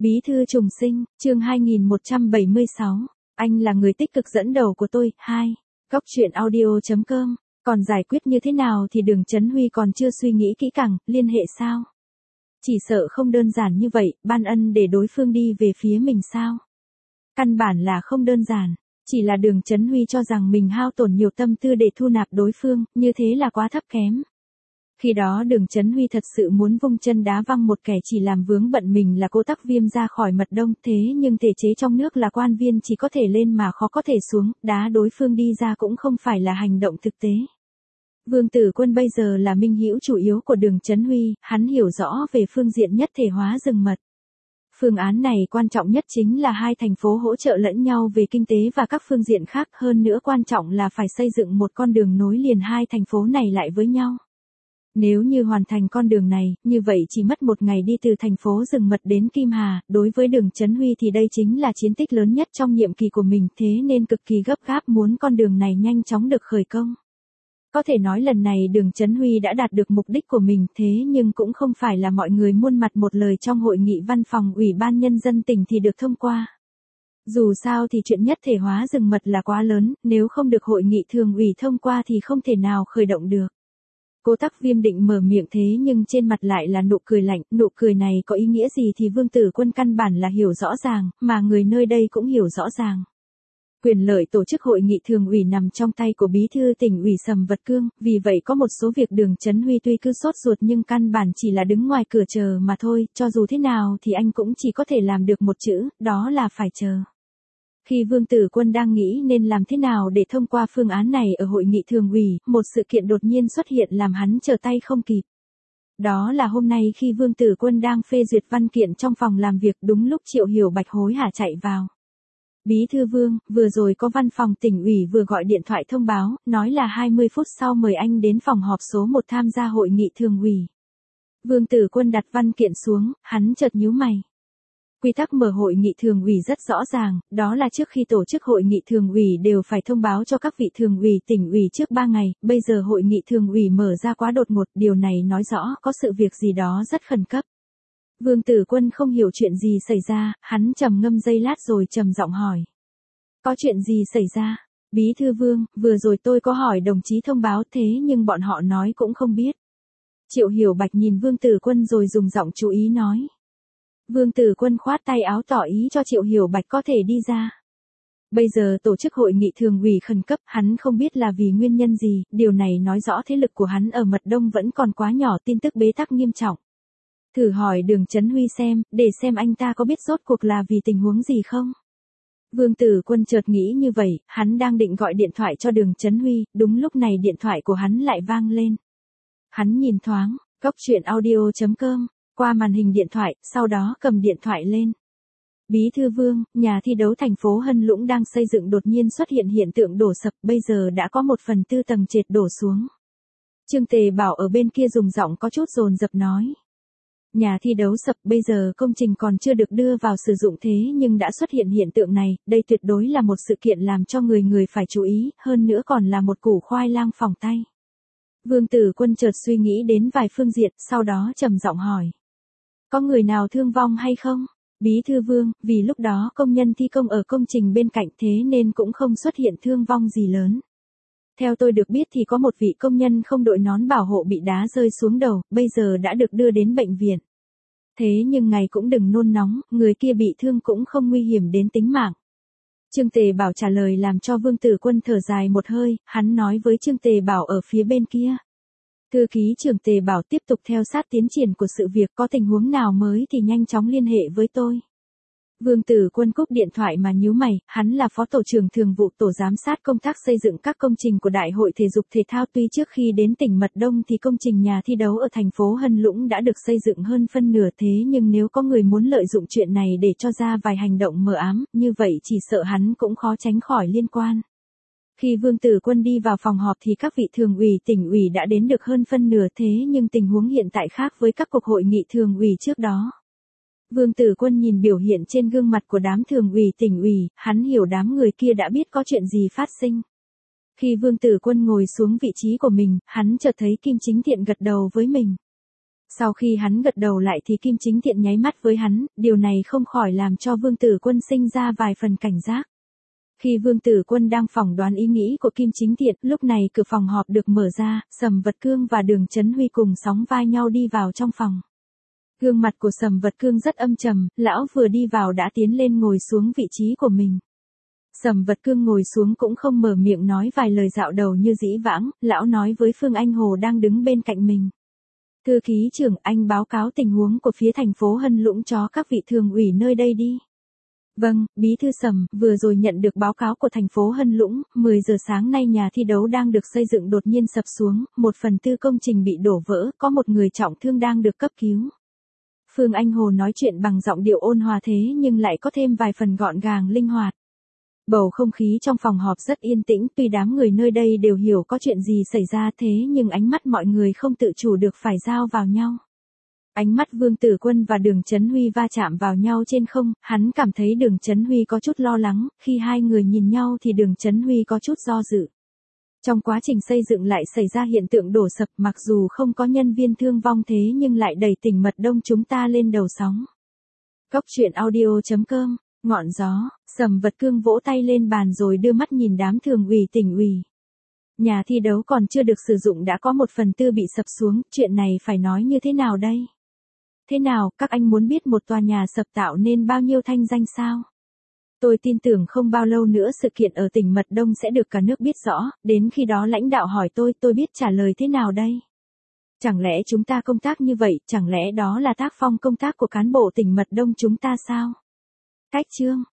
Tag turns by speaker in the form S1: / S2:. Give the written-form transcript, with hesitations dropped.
S1: Bí thư trùng sinh, chương 2176. Anh là người tích cực dẫn đầu của tôi. 2. Góc truyện audio.com. Còn giải quyết như thế nào thì Đường Chấn Huy còn chưa suy nghĩ kỹ càng, liên hệ sao? Chỉ sợ không đơn giản như vậy, ban ân để đối phương đi về phía mình sao? Căn bản là không đơn giản, chỉ là Đường Chấn Huy cho rằng mình hao tổn nhiều tâm tư để thu nạp đối phương, như thế là quá thấp kém. Khi đó Đường Chấn Huy thật sự muốn vung chân đá văng một kẻ chỉ làm vướng bận mình là Cố Tắc Viêm ra khỏi mật đông, thế nhưng thể chế trong nước là quan viên chỉ có thể lên mà khó có thể xuống, đá đối phương đi ra cũng không phải là hành động thực tế. Vương Tử Quân bây giờ là minh hữu chủ yếu của Đường Chấn Huy, hắn hiểu rõ về phương diện nhất thể hóa rừng mật. Phương án này quan trọng nhất chính là hai thành phố hỗ trợ lẫn nhau về kinh tế và các phương diện khác, hơn nữa quan trọng là phải xây dựng một con đường nối liền hai thành phố này lại với nhau. Nếu như hoàn thành con đường này, như vậy chỉ mất một ngày đi từ thành phố rừng mật đến Kim Hà, đối với Đường Chấn Huy thì đây chính là chiến tích lớn nhất trong nhiệm kỳ của mình, thế nên cực kỳ gấp gáp muốn con đường này nhanh chóng được khởi công. Có thể nói lần này Đường Chấn Huy đã đạt được mục đích của mình, thế nhưng cũng không phải là mọi người muôn mặt một lời trong hội nghị văn phòng Ủy ban Nhân dân tỉnh thì được thông qua. Dù sao thì chuyện nhất thể hóa rừng mật là quá lớn, nếu không được hội nghị thường ủy thông qua thì không thể nào khởi động được. Cố Tắc Viêm định mở miệng thế nhưng trên mặt lại là nụ cười lạnh, nụ cười này có ý nghĩa gì thì Vương Tử Quân căn bản là hiểu rõ ràng, mà người nơi đây cũng hiểu rõ ràng. Quyền lợi tổ chức hội nghị thường ủy nằm trong tay của bí thư tỉnh ủy Sầm Vật Cương, vì vậy có một số việc Đường Chấn Huy tuy cứ sốt ruột nhưng căn bản chỉ là đứng ngoài cửa chờ mà thôi, cho dù thế nào thì anh cũng chỉ có thể làm được một chữ, đó là phải chờ. Khi Vương Tử Quân đang nghĩ nên làm thế nào để thông qua phương án này ở hội nghị thường ủy, một sự kiện đột nhiên xuất hiện làm hắn trở tay không kịp. Đó là hôm nay khi Vương Tử Quân đang phê duyệt văn kiện trong phòng làm việc, đúng lúc Triệu Hiểu Bạch hối hả chạy vào. Bí thư Vương, vừa rồi có văn phòng tỉnh ủy vừa gọi điện thoại thông báo, nói là 20 phút sau mời anh đến phòng họp số 1 tham gia hội nghị thường ủy. Vương Tử Quân đặt văn kiện xuống, hắn chợt nhíu mày. Quy tắc mở hội nghị thường ủy rất rõ ràng, đó là trước khi tổ chức hội nghị thường ủy đều phải thông báo cho các vị thường ủy tỉnh ủy trước 3 ngày, bây giờ hội nghị thường ủy mở ra quá đột ngột, điều này nói rõ có sự việc gì đó rất khẩn cấp. Vương Tử Quân không hiểu chuyện gì xảy ra, hắn trầm ngâm giây lát rồi trầm giọng hỏi. Có chuyện gì xảy ra? Bí thư Vương, vừa rồi tôi có hỏi đồng chí thông báo thế nhưng bọn họ nói cũng không biết. Triệu Hiểu Bạch nhìn Vương Tử Quân rồi dùng giọng chú ý nói. Vương Tử Quân khoát tay áo tỏ ý cho Triệu Hiểu Bạch có thể đi ra. Bây giờ tổ chức hội nghị thường ủy khẩn cấp, hắn không biết là vì nguyên nhân gì, điều này nói rõ thế lực của hắn ở mật đông vẫn còn quá nhỏ, tin tức bế tắc nghiêm trọng. Thử hỏi Đường Chấn Huy xem, để xem anh ta có biết rốt cuộc là vì tình huống gì không? Vương Tử Quân chợt nghĩ như vậy, hắn đang định gọi điện thoại cho Đường Chấn Huy, đúng lúc này điện thoại của hắn lại vang lên. Hắn nhìn thoáng, góc truyện audio.com, qua màn hình điện thoại, sau đó cầm điện thoại lên. Bí thư Vương, nhà thi đấu thành phố Hân Lũng đang xây dựng đột nhiên xuất hiện hiện tượng đổ sập, bây giờ đã có 1/4 tầng trệt đổ xuống. Trương Tề Bảo ở bên kia dùng giọng có chút dồn dập nói. Nhà thi đấu sập, bây giờ công trình còn chưa được đưa vào sử dụng thế nhưng đã xuất hiện hiện tượng này, đây tuyệt đối là một sự kiện làm cho người phải chú ý, hơn nữa còn là một củ khoai lang phỏng tay. Vương Tử Quân chợt suy nghĩ đến vài phương diện, sau đó trầm giọng hỏi. Có người nào thương vong hay không? Bí thư Vương, vì lúc đó công nhân thi công ở công trình bên cạnh thế nên cũng không xuất hiện thương vong gì lớn. Theo tôi được biết thì có một vị công nhân không đội nón bảo hộ bị đá rơi xuống đầu, bây giờ đã được đưa đến bệnh viện. Thế nhưng ngài cũng đừng nôn nóng, người kia bị thương cũng không nguy hiểm đến tính mạng. Trương Tề Bảo trả lời làm cho Vương Tử Quân thở dài một hơi, hắn nói với Trương Tề Bảo ở phía bên kia. Thư ký trưởng Tề Bảo tiếp tục theo sát tiến triển của sự việc, có tình huống nào mới thì nhanh chóng liên hệ với tôi. Vương Tử Quân cúp điện thoại mà nhíu mày, hắn là phó tổ trưởng thường vụ tổ giám sát công tác xây dựng các công trình của Đại hội Thể dục Thể thao, tuy trước khi đến tỉnh Mật Đông thì công trình nhà thi đấu ở thành phố Hân Lũng đã được xây dựng hơn phân nửa, thế nhưng nếu có người muốn lợi dụng chuyện này để cho ra vài hành động mờ ám, như vậy chỉ sợ hắn cũng khó tránh khỏi liên quan. Khi Vương Tử Quân đi vào phòng họp thì các vị thường ủy tỉnh ủy đã đến được hơn phân nửa, thế nhưng tình huống hiện tại khác với các cuộc hội nghị thường ủy trước đó. Vương Tử Quân nhìn biểu hiện trên gương mặt của đám thường ủy tỉnh ủy, hắn hiểu đám người kia đã biết có chuyện gì phát sinh. Khi Vương Tử Quân ngồi xuống vị trí của mình, hắn chợt thấy Kim Chính Thiện gật đầu với mình. Sau khi hắn gật đầu lại thì Kim Chính Thiện nháy mắt với hắn, điều này không khỏi làm cho Vương Tử Quân sinh ra vài phần cảnh giác. Khi Vương Tử Quân đang phỏng đoán ý nghĩ của Kim Chính Thiện, lúc này cửa phòng họp được mở ra, Sầm Vật Cương và Đường Chấn Huy cùng sóng vai nhau đi vào trong phòng. Gương mặt của Sầm Vật Cương rất âm trầm, lão vừa đi vào đã tiến lên ngồi xuống vị trí của mình. Sầm Vật Cương ngồi xuống cũng không mở miệng nói vài lời dạo đầu như dĩ vãng, lão nói với Phương Anh Hồ đang đứng bên cạnh mình. Thư ký trưởng, anh báo cáo tình huống của phía thành phố Hân Lũng cho các vị thường ủy nơi đây đi. Vâng, bí thư Sầm, vừa rồi nhận được báo cáo của thành phố Hân Lũng, 10 giờ sáng nay nhà thi đấu đang được xây dựng đột nhiên sập xuống, 1/4 công trình bị đổ vỡ, có một người trọng thương đang được cấp cứu. Phương Anh Hồ nói chuyện bằng giọng điệu ôn hòa thế nhưng lại có thêm vài phần gọn gàng linh hoạt. Bầu không khí trong phòng họp rất yên tĩnh, tuy đám người nơi đây đều hiểu có chuyện gì xảy ra thế nhưng ánh mắt mọi người không tự chủ được phải giao vào nhau. Ánh mắt Vương Tử Quân và Đường Chấn Huy va chạm vào nhau trên không, hắn cảm thấy Đường Chấn Huy có chút lo lắng, khi hai người nhìn nhau thì Đường Chấn Huy có chút do dự. Trong quá trình xây dựng lại xảy ra hiện tượng đổ sập, mặc dù không có nhân viên thương vong thế nhưng lại đẩy tỉnh Mật Đông chúng ta lên đầu sóng. Cốc truyện audio.com, ngọn gió, Sầm Vật Cương vỗ tay lên bàn rồi đưa mắt nhìn đám thường ủy tỉnh ủy. Nhà thi đấu còn chưa được sử dụng đã có 1/4 bị sập xuống, chuyện này phải nói như thế nào đây? Thế nào, các anh muốn biết một tòa nhà sập tạo nên bao nhiêu thanh danh sao? Tôi tin tưởng không bao lâu nữa sự kiện ở tỉnh Mật Đông sẽ được cả nước biết rõ, đến khi đó lãnh đạo hỏi tôi biết trả lời thế nào đây? Chẳng lẽ chúng ta công tác như vậy, chẳng lẽ đó là tác phong công tác của cán bộ tỉnh Mật Đông chúng ta sao? Cách chương